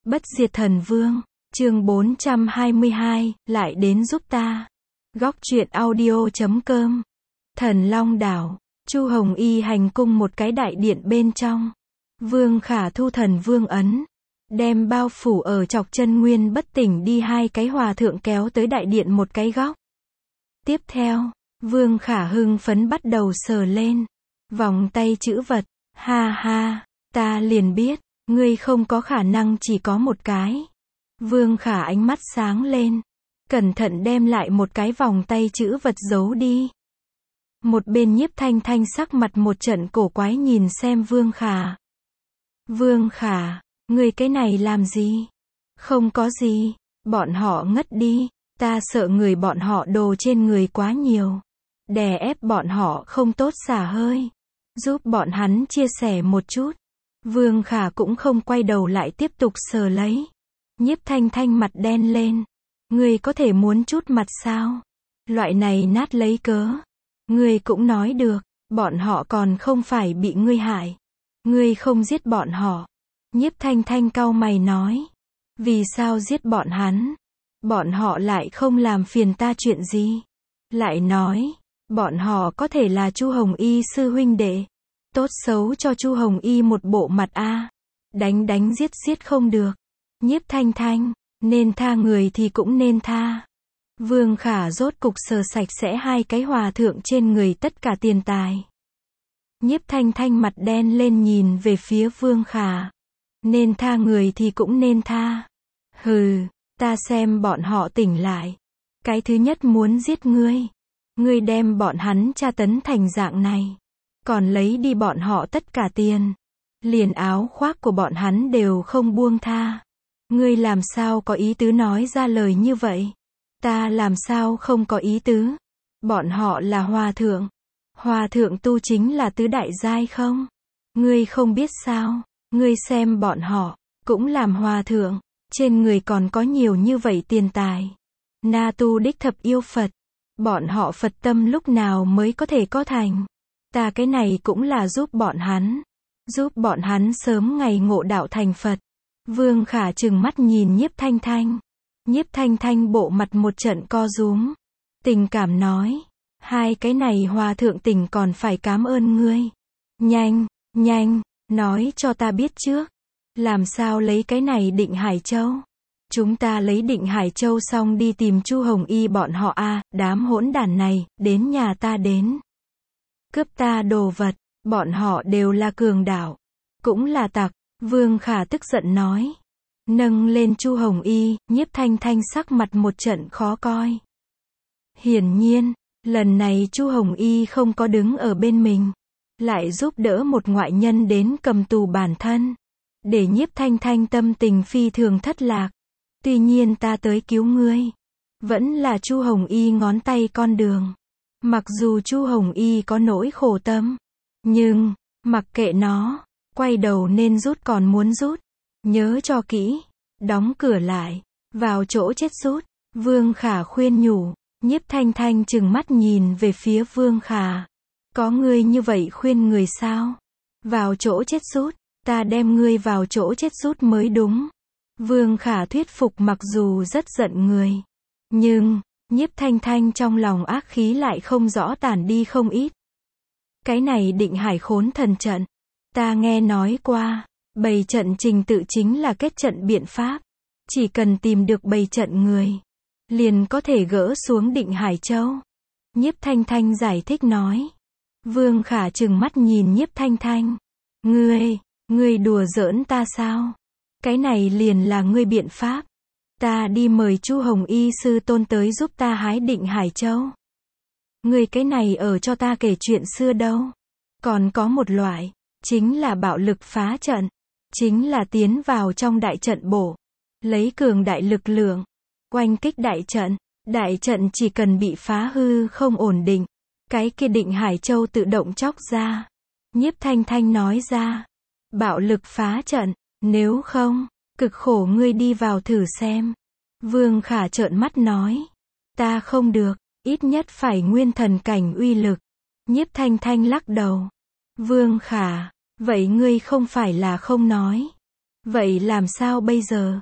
Bất diệt thần vương, chương 422, lại đến giúp ta. Góc truyện audio.com. Thần Long Đảo, Chu Hồng Y hành cung một cái đại điện bên trong. Vương Khả thu thần vương ấn, đem bao phủ ở chọc chân nguyên bất tỉnh đi hai cái hòa thượng kéo tới đại điện một cái góc. Tiếp theo, Vương Khả hưng phấn bắt đầu sờ lên vòng tay chữ vật. Ha ha, ta liền biết, ngươi không có khả năng chỉ có một cái. Vương Khả ánh mắt sáng lên, cẩn thận đem lại một cái vòng tay chữ vật giấu đi. Một bên Nhiếp Thanh Thanh sắc mặt một trận cổ quái nhìn xem Vương Khả. Vương Khả, ngươi cái này làm gì? Không có gì, bọn họ ngất đi, ta sợ người bọn họ đồ trên người quá nhiều. Đè ép bọn họ không tốt xả hơi. Giúp bọn hắn chia sẻ một chút. Vương Khả cũng không quay đầu lại tiếp tục sờ lấy. Nhiếp Thanh Thanh mặt đen lên. Ngươi có thể muốn chút mặt sao? Loại này nát lấy cớ. Ngươi cũng nói được, bọn họ còn không phải bị ngươi hại. Ngươi không giết bọn họ. Nhiếp Thanh Thanh cau mày nói. Vì sao giết bọn hắn? Bọn họ lại không làm phiền ta chuyện gì? Lại nói, bọn họ có thể là Chu Hồng Y sư huynh đệ. Tốt xấu cho Chu Hồng Y một bộ mặt a. Đánh đánh giết giết không được. Nhiếp Thanh Thanh, nên tha người thì cũng nên tha. Vương Khả rốt cục sờ sạch sẽ hai cái hòa thượng trên người tất cả tiền tài. Nhiếp Thanh Thanh mặt đen lên nhìn về phía Vương Khả. Nên tha người thì cũng nên tha. Hừ, ta xem bọn họ tỉnh lại. Cái thứ nhất muốn giết ngươi. Ngươi đem bọn hắn tra tấn thành dạng này. Còn lấy đi bọn họ tất cả tiền. Liền áo khoác của bọn hắn đều không buông tha. Ngươi làm sao có ý tứ nói ra lời như vậy? Ta làm sao không có ý tứ? Bọn họ là hòa thượng. Hòa thượng tu chính là tứ đại giai không? Ngươi không biết sao? Ngươi xem bọn họ, cũng làm hòa thượng. Trên người còn có nhiều như vậy tiền tài. Na tu đích thập yêu Phật. Bọn họ Phật tâm lúc nào mới có thể có thành? Ta cái này cũng là giúp bọn hắn. Giúp bọn hắn sớm ngày ngộ đạo thành Phật. Vương Khả trừng mắt nhìn Nhiếp Thanh Thanh. Nhiếp Thanh Thanh bộ mặt một trận co rúm. Tình cảm nói. Hai cái này hòa thượng tình còn phải cảm ơn ngươi. Nhanh, nhanh, nói cho ta biết trước. Làm sao lấy cái này Định Hải Châu? Chúng ta lấy Định Hải Châu xong đi tìm Chu Hồng Y bọn họ a. Đám hỗn đản này, đến nhà ta đến. Cướp ta đồ vật, bọn họ đều là cường đạo. Cũng là tặc, Vương Khả tức giận nói. Nâng lên Chu Hồng Y, Nhiếp Thanh Thanh sắc mặt một trận khó coi. Hiển nhiên, lần này Chu Hồng Y không có đứng ở bên mình. Lại giúp đỡ một ngoại nhân đến cầm tù bản thân. Để Nhiếp Thanh Thanh tâm tình phi thường thất lạc. Tuy nhiên ta tới cứu ngươi. Vẫn là Chu Hồng Y ngón tay con đường. Mặc dù Chu Hồng Y có nỗi khổ tâm. Nhưng, mặc kệ nó. Quay đầu nên rút còn muốn rút. Nhớ cho kỹ. Đóng cửa lại. Vào chỗ chết rút. Vương Khả khuyên nhủ. Nhiếp Thanh Thanh trừng mắt nhìn về phía Vương Khả. Có ngươi như vậy khuyên người sao? Vào chỗ chết rút. Ta đem ngươi vào chỗ chết rút mới đúng. Vương Khả thuyết phục mặc dù rất giận người. Nhưng, Nhiếp Thanh Thanh trong lòng ác khí lại không rõ tản đi không ít. Cái này Định Hải Khốn Thần trận. Ta nghe nói qua. Bày trận trình tự chính là kết trận biện pháp. Chỉ cần tìm được bày trận người. Liền có thể gỡ xuống Định Hải Châu. Nhiếp Thanh Thanh giải thích nói. Vương Khả trừng mắt nhìn Nhiếp Thanh Thanh. Ngươi đùa giỡn ta sao? Cái này liền là ngươi biện pháp. Ta đi mời Chu Hồng Y sư tôn tới giúp ta hái Định Hải Châu. Ngươi cái này ở cho ta kể chuyện xưa đâu. Còn có một loại, chính là bạo lực phá trận. Chính là tiến vào trong đại trận bổ. Lấy cường đại lực lượng. Oanh kích đại trận. Đại trận chỉ cần bị phá hư không ổn định. Cái kia Định Hải Châu tự động chóc ra. Nhiếp Thanh Thanh nói ra. Bạo lực phá trận. Nếu không, cực khổ ngươi đi vào thử xem. Vương Khả trợn mắt nói. Ta không được, ít nhất phải nguyên thần cảnh uy lực. Nhiếp Thanh Thanh lắc đầu. Vương Khả, vậy ngươi không phải là không nói. Vậy làm sao bây giờ?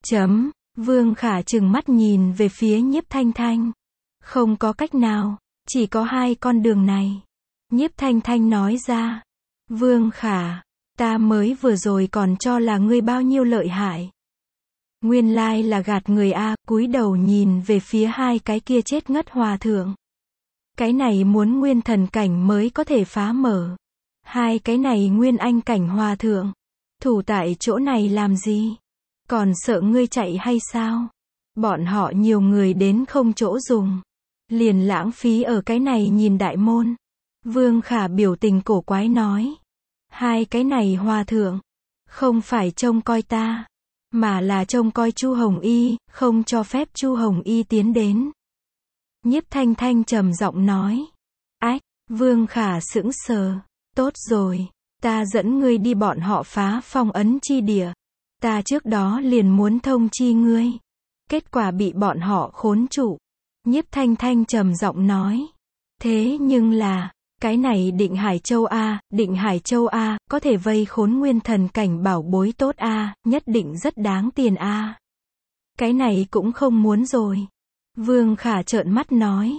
Vương Khả trừng mắt nhìn về phía Nhiếp Thanh Thanh. Không có cách nào, chỉ có hai con đường này. Nhiếp Thanh Thanh nói ra. Vương Khả, ta mới vừa rồi còn cho là ngươi bao nhiêu lợi hại. Nguyên lai là gạt người a, cúi đầu nhìn về phía hai cái kia chết ngất hòa thượng. Cái này muốn nguyên thần cảnh mới có thể phá mở. Hai cái này nguyên anh cảnh hòa thượng. Thủ tại chỗ này làm gì? Còn sợ ngươi chạy hay sao? Bọn họ nhiều người đến không chỗ dùng. Liền lãng phí ở cái này nhìn đại môn. Vương Khả biểu tình cổ quái nói. Hai cái này hòa thượng. Không phải trông coi ta. Mà là trông coi Chu Hồng Y, không cho phép Chu Hồng Y tiến đến. Nhiếp Thanh Thanh trầm giọng nói. Ách, Vương Khả sững sờ. Tốt rồi, ta dẫn ngươi đi bọn họ phá phong ấn chi địa. Ta trước đó liền muốn thông chi ngươi. Kết quả bị bọn họ khốn trụ. Nhiếp Thanh Thanh trầm giọng nói. Thế nhưng là, cái này Định Hải Châu A, Định Hải Châu A, có thể vây khốn nguyên thần cảnh bảo bối tốt A, nhất định rất đáng tiền A. Cái này cũng không muốn rồi. Vương Khả trợn mắt nói.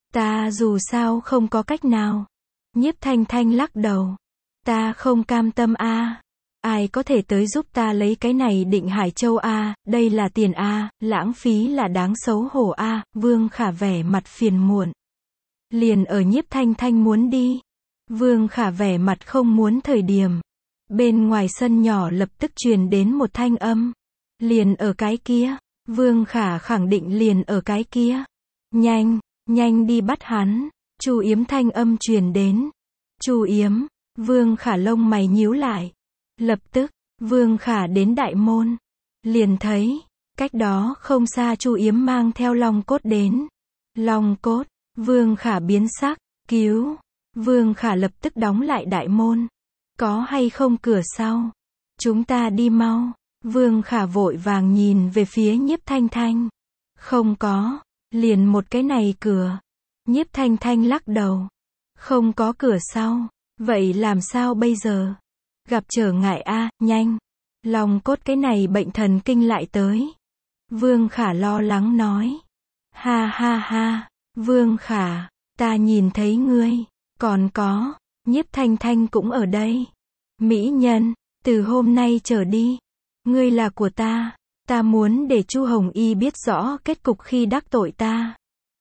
Ta dù sao không có cách nào. Nhiếp Thanh Thanh lắc đầu. Ta không cam tâm A. Ai có thể tới giúp ta lấy cái này Định Hải Châu A, đây là tiền A, lãng phí là đáng xấu hổ A, Vương Khả vẻ mặt phiền muộn. Liền ở Nhiếp Thanh Thanh muốn đi. Vương Khả vẻ mặt không muốn thời điểm. Bên ngoài sân nhỏ lập tức truyền đến một thanh âm. Liền ở cái kia. Vương Khả khẳng định liền ở cái kia. Nhanh, nhanh đi bắt hắn. Chu Yếm thanh âm truyền đến. Chu Yếm, Vương Khả lông mày nhíu lại. Lập tức, Vương Khả đến đại môn. Liền thấy, cách đó không xa Chu Yếm mang theo long cốt đến. Long cốt, Vương Khả biến sắc, cứu. Vương Khả lập tức đóng lại đại môn. Có hay không cửa sau? Chúng ta đi mau. Vương Khả vội vàng nhìn về phía Nhiếp Thanh Thanh. Không có, liền một cái này cửa. Nhiếp Thanh Thanh lắc đầu. Không có cửa sau. Vậy làm sao bây giờ? Gặp trở ngại a, nhanh. Long cốt cái này bệnh thần kinh lại tới. Vương Khả lo lắng nói. Ha ha ha, Vương Khả, ta nhìn thấy ngươi. Còn có, Nhiếp Thanh Thanh cũng ở đây. Mỹ nhân, từ hôm nay trở đi, ngươi là của ta. Ta muốn để Chu Hồng Y biết rõ kết cục khi đắc tội ta.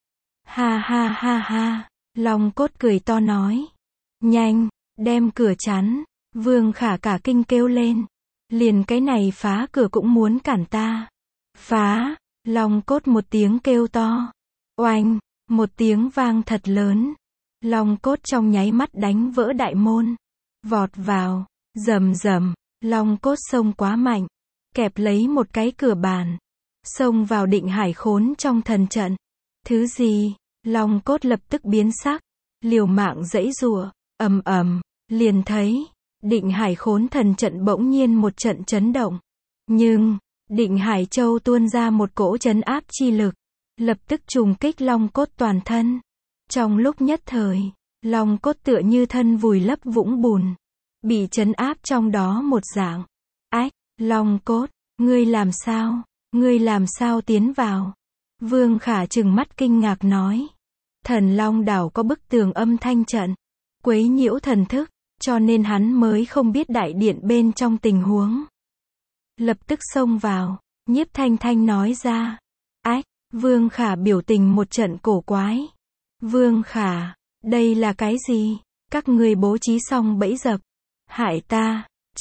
Ha ha ha ha, Long cốt cười to nói. Nhanh, đem cửa chắn. Vương Khả cả kinh kêu lên. Liền cái này phá cửa cũng muốn cản ta. Phá, Long cốt một tiếng kêu to. Oanh, một tiếng vang thật lớn. Long cốt trong nháy mắt đánh vỡ đại môn. Vọt vào, rầm rầm, Long cốt xông quá mạnh. Kẹp lấy một cái cửa bàn. Xông vào Định Hải khốn trong thần trận. Thứ gì? Long cốt lập tức biến sắc. Liều mạng giãy giụa, ầm ầm, liền thấy. Định Hải khốn thần trận bỗng nhiên một trận chấn động. Nhưng, Định Hải Châu tuôn ra một cỗ trấn áp chi lực. Lập tức trùng kích Long cốt toàn thân. Trong lúc nhất thời, Long cốt tựa như thân vùi lấp vũng bùn. Bị trấn áp trong đó một dạng. Ách, Long cốt, ngươi làm sao? Ngươi làm sao tiến vào? Vương Khả trừng mắt kinh ngạc nói. Thần Long đảo có bức tường âm thanh trận. Quấy nhiễu thần thức. Cho nên hắn mới không biết đại điện bên trong tình huống. Lập tức xông vào. Nhiếp Thanh Thanh nói ra. Ách, Vương Khả biểu tình một trận cổ quái. Vương Khả, đây là cái gì? Các ngươi bố trí xong bẫy dập. Hại ta.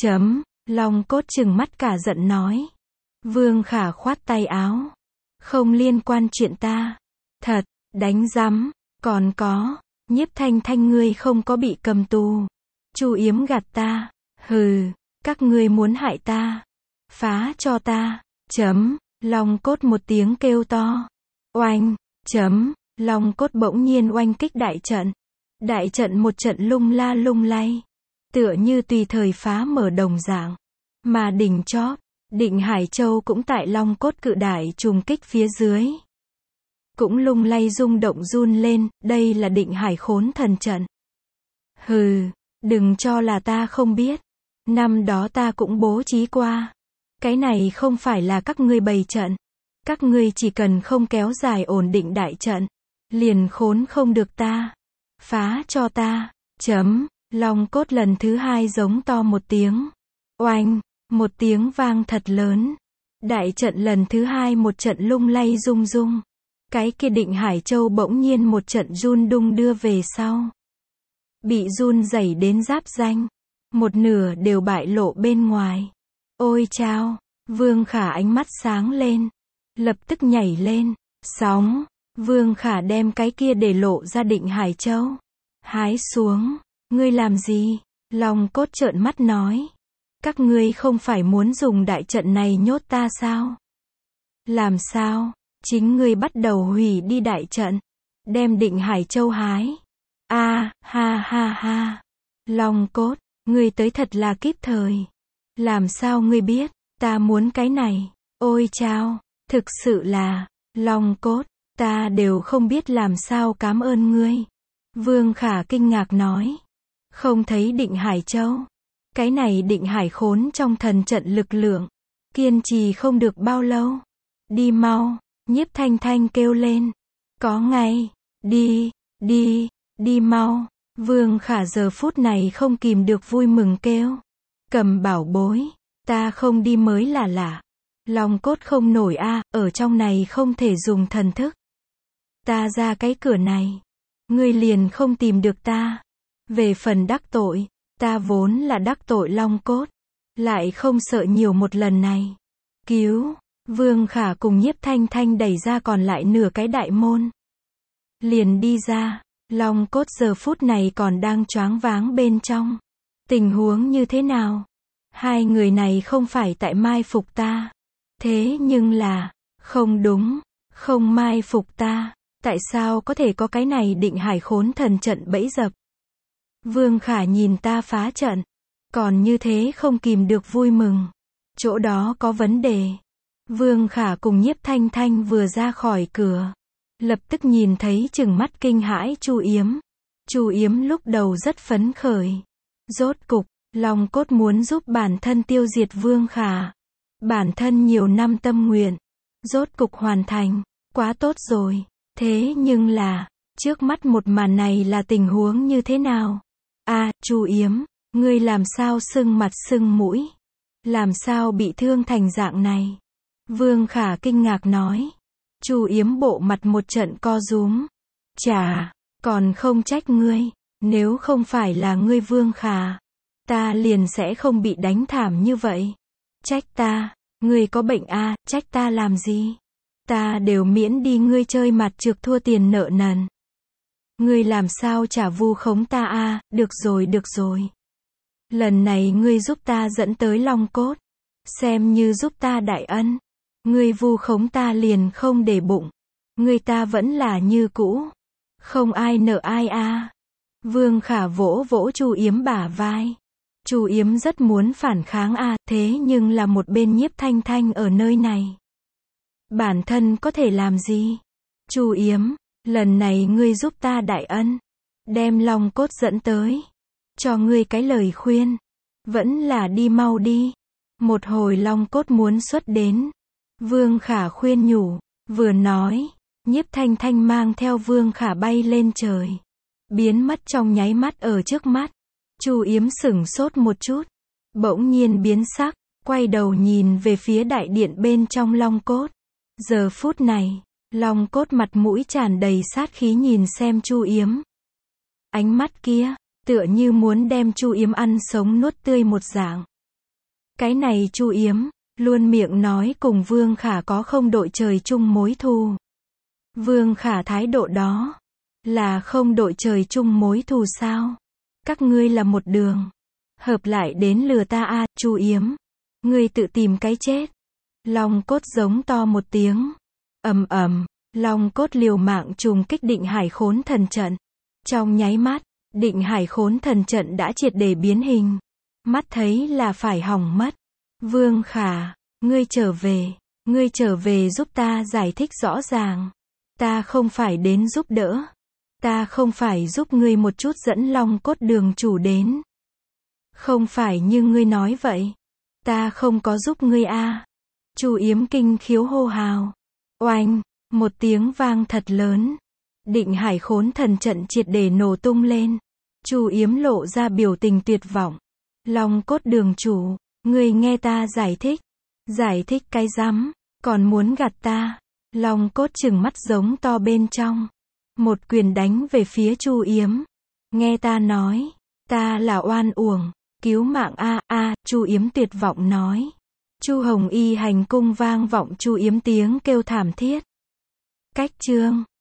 Long cốt trừng mắt cả giận nói. Vương Khả khoát tay áo. Không liên quan chuyện ta. Thật, đánh rắm. Còn có, Nhiếp Thanh Thanh ngươi không có bị cầm tù. Chu Yếm gạt ta. Hừ, các ngươi muốn hại ta. Phá cho ta. Long cốt một tiếng kêu to. Oanh. Long cốt bỗng nhiên oanh kích đại trận. Đại trận một trận lung la lung lay. Tựa như tùy thời phá mở đồng dạng. Mà đỉnh chóp, Định Hải Châu cũng tại Long cốt cự đại trùng kích phía dưới. Cũng lung lay rung động run lên, đây là Định Hải khốn thần trận. Hừ, đừng cho là ta không biết. Năm đó ta cũng bố trí qua. Cái này không phải là các ngươi bày trận. Các ngươi chỉ cần không kéo dài ổn định đại trận, liền khốn không được ta. Phá cho ta. Chấm. Long cốt lần thứ hai giống to một tiếng. Oanh. Một tiếng vang thật lớn. Đại trận lần thứ hai một trận lung lay rung rung. Cái kia Định Hải Châu bỗng nhiên một trận run đung đưa về sau. Bị run rẩy đến giáp ranh. Một nửa đều bại lộ bên ngoài. Ôi chao. Vương Khả ánh mắt sáng lên. Lập tức nhảy lên. Sóng. Vương Khả đem cái kia để lộ ra Định Hải Châu. Hái xuống. Ngươi làm gì? Long cốt trợn mắt nói. Các ngươi không phải muốn dùng đại trận này nhốt ta sao? Làm sao? Chính ngươi bắt đầu hủy đi đại trận. Đem Định Hải Châu hái. A, ha ha ha. Long cốt, ngươi tới thật là kịp thời. Làm sao ngươi biết? Ta muốn cái này. Ôi chao, thực sự là, Long cốt, ta đều không biết làm sao cảm ơn ngươi. Vương Khả kinh ngạc nói. Không thấy Định Hải Châu. Cái này Định Hải khốn trong thần trận lực lượng. Kiên trì không được bao lâu. Đi mau, Nhiếp Thanh Thanh kêu lên. Có ngay, đi, đi, đi mau. Vương Khả giờ phút này không kìm được vui mừng kêu. Cầm bảo bối, ta không đi mới là lạ. Long cốt không nổi a, ở trong này không thể dùng thần thức. Ta ra cái cửa này, ngươi liền không tìm được ta. Về phần đắc tội, ta vốn là đắc tội Long cốt, lại không sợ nhiều một lần này. Cứu, Vương Khả cùng Nhiếp Thanh Thanh đẩy ra còn lại nửa cái đại môn. Liền đi ra, Long cốt giờ phút này còn đang choáng váng bên trong. Tình huống như thế nào? Hai người này không phải tại mai phục ta. Thế nhưng là, không đúng, không mai phục ta. Tại sao có thể có cái này Định Hải khốn thần trận bẫy dập? Vương Khả nhìn ta phá trận, còn như thế không kìm được vui mừng. Chỗ đó có vấn đề. Vương Khả cùng Nhiếp Thanh Thanh vừa ra khỏi cửa, lập tức nhìn thấy trừng mắt kinh hãi Chu Yếm. Chu Yếm lúc đầu rất phấn khởi. Rốt cục, Long cốt muốn giúp bản thân tiêu diệt Vương Khả. Bản thân nhiều năm tâm nguyện, rốt cục hoàn thành, quá tốt rồi. Thế nhưng là, trước mắt một màn này là tình huống như thế nào? A, Chu Yếm, ngươi làm sao sưng mặt sưng mũi? Làm sao bị thương thành dạng này? Vương Khả kinh ngạc nói. Chu Yếm bộ mặt một trận co rúm. Chà, còn không trách ngươi, nếu không phải là ngươi Vương Khả, ta liền sẽ không bị đánh thảm như vậy. Trách ta, ngươi có bệnh a, trách ta làm gì? Ta đều miễn đi ngươi chơi mặt trược thua tiền nợ nần. Ngươi làm sao trả vu khống ta a, được rồi. Lần này ngươi giúp ta dẫn tới Long cốt, xem như giúp ta đại ân. Ngươi vu khống ta liền không để bụng. Ngươi ta vẫn là như cũ. Không ai nợ ai a. Vương Khả vỗ vỗ Chu Yếm bả vai. Chu Yếm rất muốn phản kháng a, thế nhưng là một bên Nhiếp Thanh Thanh ở nơi này. Bản thân có thể làm gì? Chu Yếm, lần này ngươi giúp ta đại ân, đem Long cốt dẫn tới. Cho ngươi cái lời khuyên, vẫn là đi mau đi. Một hồi Long cốt muốn xuất đến. Vương Khả khuyên nhủ, vừa nói, Nhiếp Thanh Thanh mang theo Vương Khả bay lên trời. Biến mất trong nháy mắt ở trước mắt. Chu Yếm sửng sốt một chút, bỗng nhiên biến sắc, quay đầu nhìn về phía đại điện bên trong Long cốt. Giờ phút này, Long cốt mặt mũi tràn đầy sát khí nhìn xem Chu Yếm. Ánh mắt kia, tựa như muốn đem Chu Yếm ăn sống nuốt tươi một dạng. Cái này Chu Yếm, luôn miệng nói cùng Vương Khả có không đội trời chung mối thù. Vương Khả thái độ đó, là không đội trời chung mối thù sao? Các ngươi là một đường, hợp lại đến lừa ta a, Chu Yếm. Ngươi tự tìm cái chết. Long cốt giống to một tiếng. Ầm ầm, Long cốt liều mạng trùng kích Định Hải khốn thần trận. Trong nháy mắt, Định Hải khốn thần trận đã triệt để biến hình. Mắt thấy là phải hỏng mất. Vương Khả, ngươi trở về giúp ta giải thích rõ ràng. Ta không phải đến giúp đỡ. Ta không phải giúp ngươi một chút dẫn Long cốt đường chủ đến. Không phải như ngươi nói vậy. Ta không có giúp ngươi a. Chu Yếm kinh khiếu hô hào. Oanh, một tiếng vang thật lớn. Định Hải Khốn Thần trận triệt để nổ tung lên. Chu Yếm lộ ra biểu tình tuyệt vọng. Long Cốt đường chủ, ngươi nghe ta giải thích. Giải thích cái rắm, còn muốn gạt ta. Long Cốt trừng mắt giống to bên trong. Một quyền đánh về phía Chu Yếm. Nghe ta nói, ta là oan uổng, cứu mạng a. Chu Yếm tuyệt vọng nói. Chu Hồng Y hành cung vang vọng Chu Yếm tiếng kêu thảm thiết. Cách chương